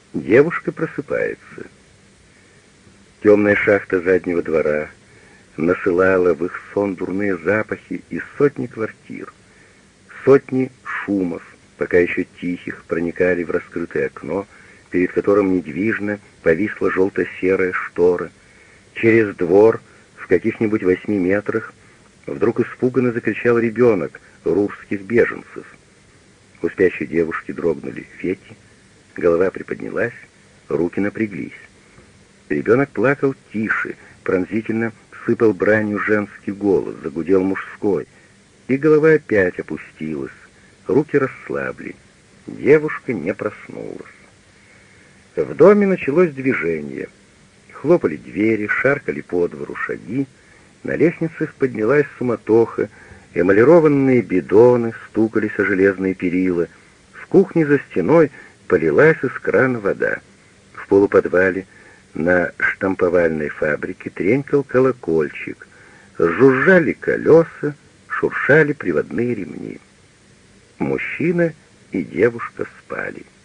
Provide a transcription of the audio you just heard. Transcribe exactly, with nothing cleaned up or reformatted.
Девушка просыпается. Темная шахта заднего двора насылала в их сон дурные запахи из сотни квартир. Сотни шумов, пока еще тихих, проникали в раскрытое окно, перед которым недвижно повисла желто-серая штора. Через двор, в каких-нибудь восьми метрах, вдруг испуганно закричал ребенок русских беженцев. У спящей девушки дрогнули фети, голова приподнялась, руки напряглись. Ребенок плакал тише, пронзительно сыпал бранью женский голос, загудел мужской, и голова опять опустилась, руки расслабли. Девушка не проснулась. В доме началось движение. Хлопали двери, шаркали по двору шаги, на лестницах поднялась суматоха, эмалированные бидоны стукались о железные перила, в кухне за стеной полилась из крана вода. В полуподвале на штамповальной фабрике тренькал колокольчик, жужжали колеса, шуршали приводные ремни. Мужчина и девушка спали.